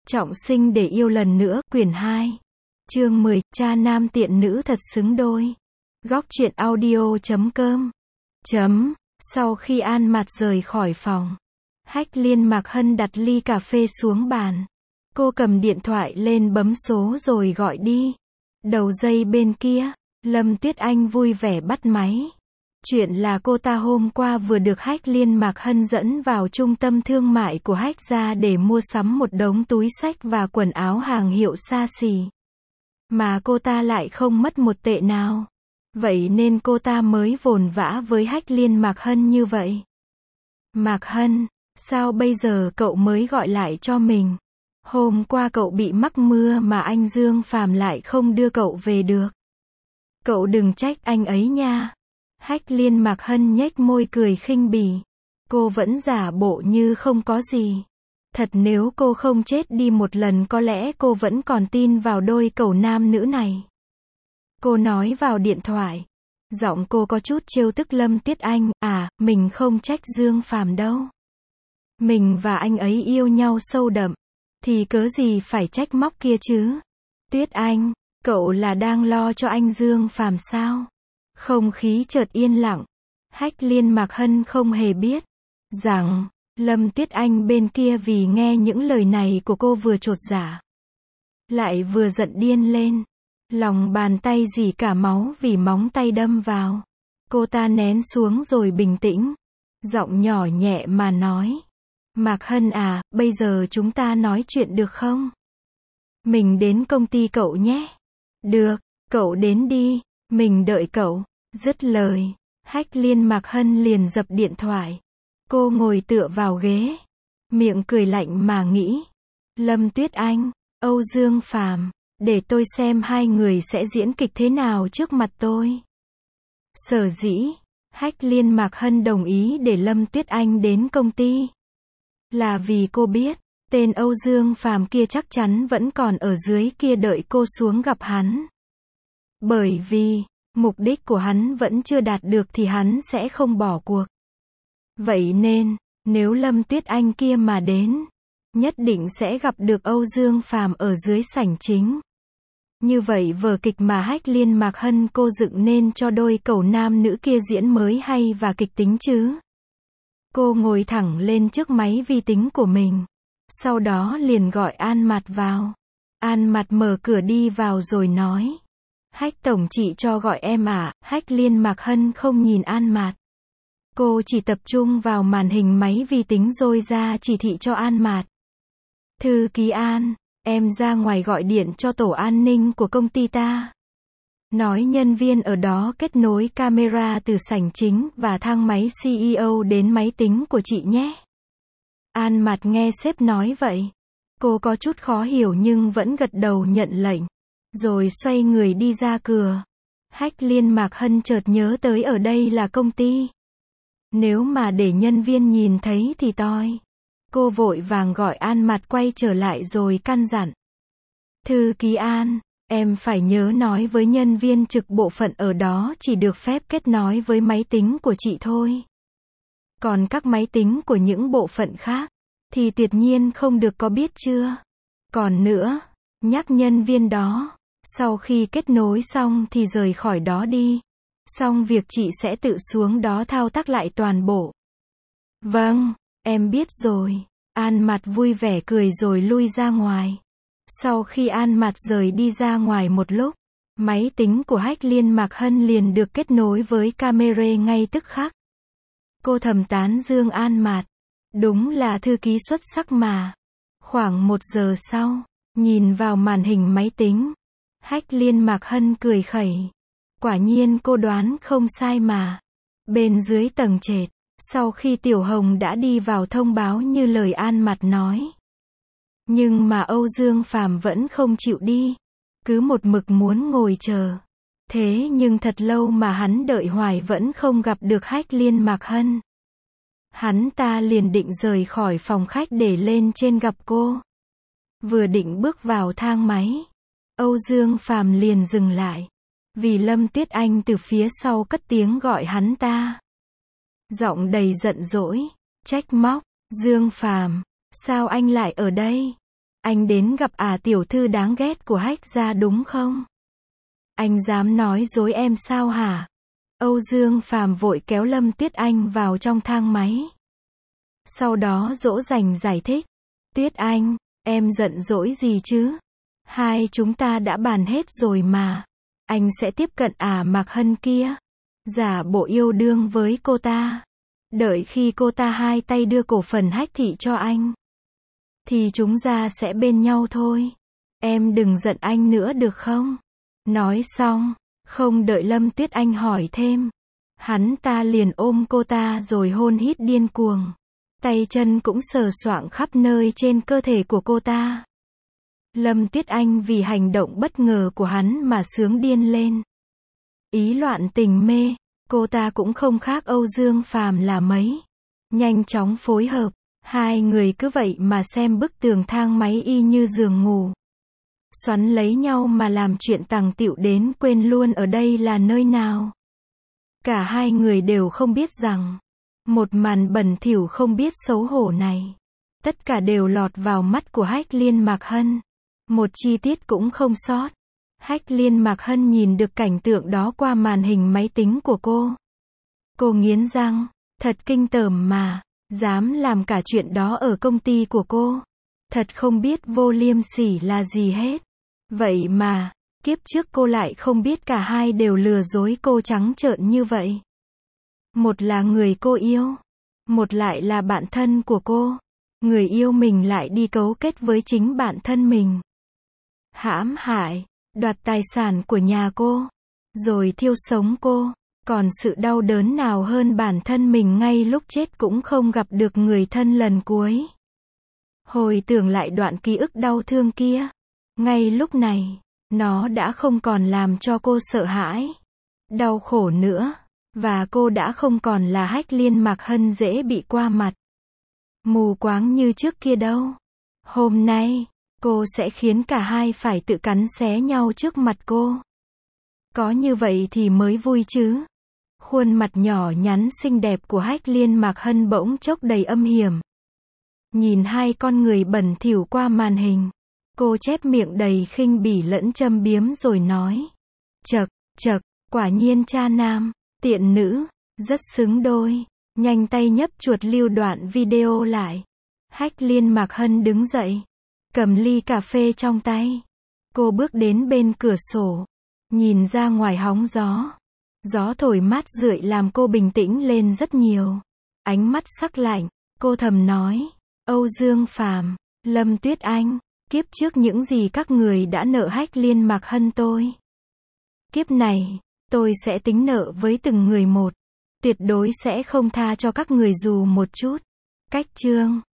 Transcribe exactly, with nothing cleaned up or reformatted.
Trọng sinh để yêu lần nữa, quyển hai. Chương mười, cha nam tiện nữ thật xứng đôi. Góc truyện audio chấm com. Chấm. Sau khi An Mạt rời khỏi phòng, Hách Liên Mạc Hân đặt ly cà phê xuống bàn. Cô cầm điện thoại lên bấm số rồi gọi đi. Đầu dây bên kia, Lâm Tuyết Anh vui vẻ bắt máy. Chuyện là cô ta hôm qua vừa được Hách Liên Mạc Hân dẫn vào trung tâm thương mại của Hách gia để mua sắm một đống túi xách và quần áo hàng hiệu xa xỉ. Mà cô ta lại không mất một tệ nào. Vậy nên cô ta mới vồn vã với Hách Liên Mạc Hân như vậy. Mạc Hân, sao bây giờ cậu mới gọi lại cho mình? Hôm qua cậu bị mắc mưa mà anh Dương Phàm lại không đưa cậu về được. Cậu đừng trách anh ấy nha. Hách Liên Mạc Hân nhếch môi cười khinh bỉ. Cô vẫn giả bộ như không có gì. Thật nếu cô không chết đi một lần có lẽ cô vẫn còn tin vào đôi cẩu nam nữ này. Cô nói vào điện thoại. Giọng cô có chút trêu tức Lâm Tuyết Anh. À, mình không trách Dương Phàm đâu. Mình và anh ấy yêu nhau sâu đậm. Thì cớ gì phải trách móc kia chứ? Tuyết Anh, cậu là đang lo cho anh Dương Phàm sao? Không khí chợt yên lặng. Hách Liên Mạc Hân không hề biết rằng Lâm Tuyết Anh bên kia vì nghe những lời này của cô vừa chột dạ, lại vừa giận điên lên. Lòng bàn tay rỉ cả máu vì móng tay đâm vào. Cô ta nén xuống rồi bình tĩnh. Giọng nhỏ nhẹ mà nói. Mạc Hân à, bây giờ chúng ta nói chuyện được không? Mình đến công ty cậu nhé. Được, cậu đến đi, mình đợi cậu. Dứt lời, Hách Liên Mạc Hân liền dập điện thoại. Cô ngồi tựa vào ghế, miệng cười lạnh mà nghĩ. Lâm Tuyết Anh, Âu Dương Phàm, để tôi xem hai người sẽ diễn kịch thế nào trước mặt tôi. Sở dĩ, Hách Liên Mạc Hân đồng ý để Lâm Tuyết Anh đến công ty. Là vì cô biết, tên Âu Dương Phàm kia chắc chắn vẫn còn ở dưới kia đợi cô xuống gặp hắn. Bởi vì, mục đích của hắn vẫn chưa đạt được thì hắn sẽ không bỏ cuộc. Vậy nên, nếu Lâm Tuyết Anh kia mà đến, nhất định sẽ gặp được Âu Dương Phàm ở dưới sảnh chính. Như vậy vở kịch mà Hách Liên Mạc Hân cô dựng nên cho đôi cẩu nam nữ kia diễn mới hay và kịch tính chứ. Cô ngồi thẳng lên trước máy vi tính của mình. Sau đó liền gọi An Mạt vào. An Mạt mở cửa đi vào rồi nói. Hách tổng chị cho gọi em à? Hách Liên Mạc Hân không nhìn An Mạt. Cô chỉ tập trung vào màn hình máy vi tính rồi ra chỉ thị cho An Mạt. Thư ký An, em ra ngoài gọi điện cho tổ an ninh của công ty ta. Nói nhân viên ở đó kết nối camera từ sảnh chính và thang máy xê e ô đến máy tính của chị nhé. An Mạt nghe sếp nói vậy. Cô có chút khó hiểu nhưng vẫn gật đầu nhận lệnh. Rồi xoay người đi ra cửa. Hách Liên Mạc Hân chợt nhớ tới ở đây là công ty. Nếu mà để nhân viên nhìn thấy thì toi. Cô vội vàng gọi An Mạt quay trở lại rồi căn dặn. Thư ký An, em phải nhớ nói với nhân viên trực bộ phận ở đó chỉ được phép kết nối với máy tính của chị thôi. Còn các máy tính của những bộ phận khác, thì tuyệt nhiên không được có biết chưa? Còn nữa, nhắc nhân viên đó, sau khi kết nối xong thì rời khỏi đó đi. Xong việc chị sẽ tự xuống đó thao tác lại toàn bộ. Vâng, em biết rồi. An Mạt vui vẻ cười rồi lui ra ngoài. Sau khi An Mạt rời đi ra ngoài một lúc, máy tính của Hách Liên Mạc Hân liền được kết nối với camera ngay tức khắc. Cô thầm tán dương An Mạt. Đúng là thư ký xuất sắc mà. Khoảng một giờ sau, nhìn vào màn hình máy tính, Hách Liên Mạc Hân cười khẩy. Quả nhiên cô đoán không sai mà. Bên dưới tầng trệt, sau khi Tiểu Hồng đã đi vào thông báo như lời An Mạt nói. Nhưng mà Âu Dương Phàm vẫn không chịu đi. Cứ một mực muốn ngồi chờ. Thế nhưng thật lâu mà hắn đợi hoài vẫn không gặp được Hách Liên Mạc Hân. Hắn ta liền định rời khỏi phòng khách để lên trên gặp cô. Vừa định bước vào thang máy, Âu Dương Phàm liền dừng lại. Vì Lâm Tuyết Anh từ phía sau cất tiếng gọi hắn ta. Giọng đầy giận dỗi, trách móc. Dương Phàm, sao anh lại ở đây? Anh đến gặp à tiểu thư đáng ghét của Hách gia đúng không? Anh dám nói dối em sao hả? Âu Dương Phàm vội kéo Lâm Tuyết Anh vào trong thang máy. Sau đó dỗ dành giải thích. Tuyết Anh, em giận dỗi gì chứ? Hai chúng ta đã bàn hết rồi mà. Anh sẽ tiếp cận à Mạc Hân kia. Giả bộ yêu đương với cô ta. Đợi khi cô ta hai tay đưa cổ phần Hách thị cho anh. Thì chúng ta sẽ bên nhau thôi. Em đừng giận anh nữa được không? Nói xong, không đợi Lâm Tuyết Anh hỏi thêm. Hắn ta liền ôm cô ta rồi hôn hít điên cuồng. Tay chân cũng sờ soạng khắp nơi trên cơ thể của cô ta. Lâm Tuyết Anh vì hành động bất ngờ của hắn mà sướng điên lên. Ý loạn tình mê, cô ta cũng không khác Âu Dương Phàm là mấy. Nhanh chóng phối hợp, hai người cứ vậy mà xem bức tường thang máy y như giường ngủ. Xoắn lấy nhau mà làm chuyện tằng tịu đến quên luôn ở đây là nơi nào. Cả hai người đều không biết rằng, một màn bẩn thỉu không biết xấu hổ này, tất cả đều lọt vào mắt của Hách Liên Mạc Hân. Một chi tiết cũng không sót. Hách Liên Mạc Hân nhìn được cảnh tượng đó qua màn hình máy tính của cô. Cô nghiến răng, thật kinh tởm mà, dám làm cả chuyện đó ở công ty của cô. Thật không biết vô liêm sỉ là gì hết. Vậy mà, kiếp trước cô lại không biết cả hai đều lừa dối cô trắng trợn như vậy. Một là người cô yêu, một lại là bạn thân của cô. Người yêu mình lại đi cấu kết với chính bạn thân mình. Hãm hại, đoạt tài sản của nhà cô, rồi thiêu sống cô. Còn sự đau đớn nào hơn bản thân mình ngay lúc chết cũng không gặp được người thân lần cuối. Hồi tưởng lại đoạn ký ức đau thương kia. Ngay lúc này, nó đã không còn làm cho cô sợ hãi, đau khổ nữa. Và cô đã không còn là Hách Liên Mạc Hân dễ bị qua mặt, mù quáng như trước kia đâu. Hôm nay, cô sẽ khiến cả hai phải tự cắn xé nhau trước mặt cô. Có như vậy thì mới vui chứ. Khuôn mặt nhỏ nhắn xinh đẹp của Hách Liên Mạc Hân bỗng chốc đầy âm hiểm. Nhìn hai con người bẩn thỉu qua màn hình, cô chép miệng đầy khinh bỉ lẫn châm biếm rồi nói. Chậc, chậc, quả nhiên cha nam, tiện nữ, rất xứng đôi. Nhanh tay nhấp chuột lưu đoạn video lại. Hách Liên Mạc Hân đứng dậy, cầm ly cà phê trong tay. Cô bước đến bên cửa sổ, nhìn ra ngoài hóng gió. Gió thổi mát rượi làm cô bình tĩnh lên rất nhiều. Ánh mắt sắc lạnh, cô thầm nói. Âu Dương Phàm, Lâm Tuyết Anh, kiếp trước những gì các người đã nợ Hách Liên Mạc Hân tôi. Kiếp này, tôi sẽ tính nợ với từng người một. Tuyệt đối sẽ không tha cho các người dù một chút. Cách chương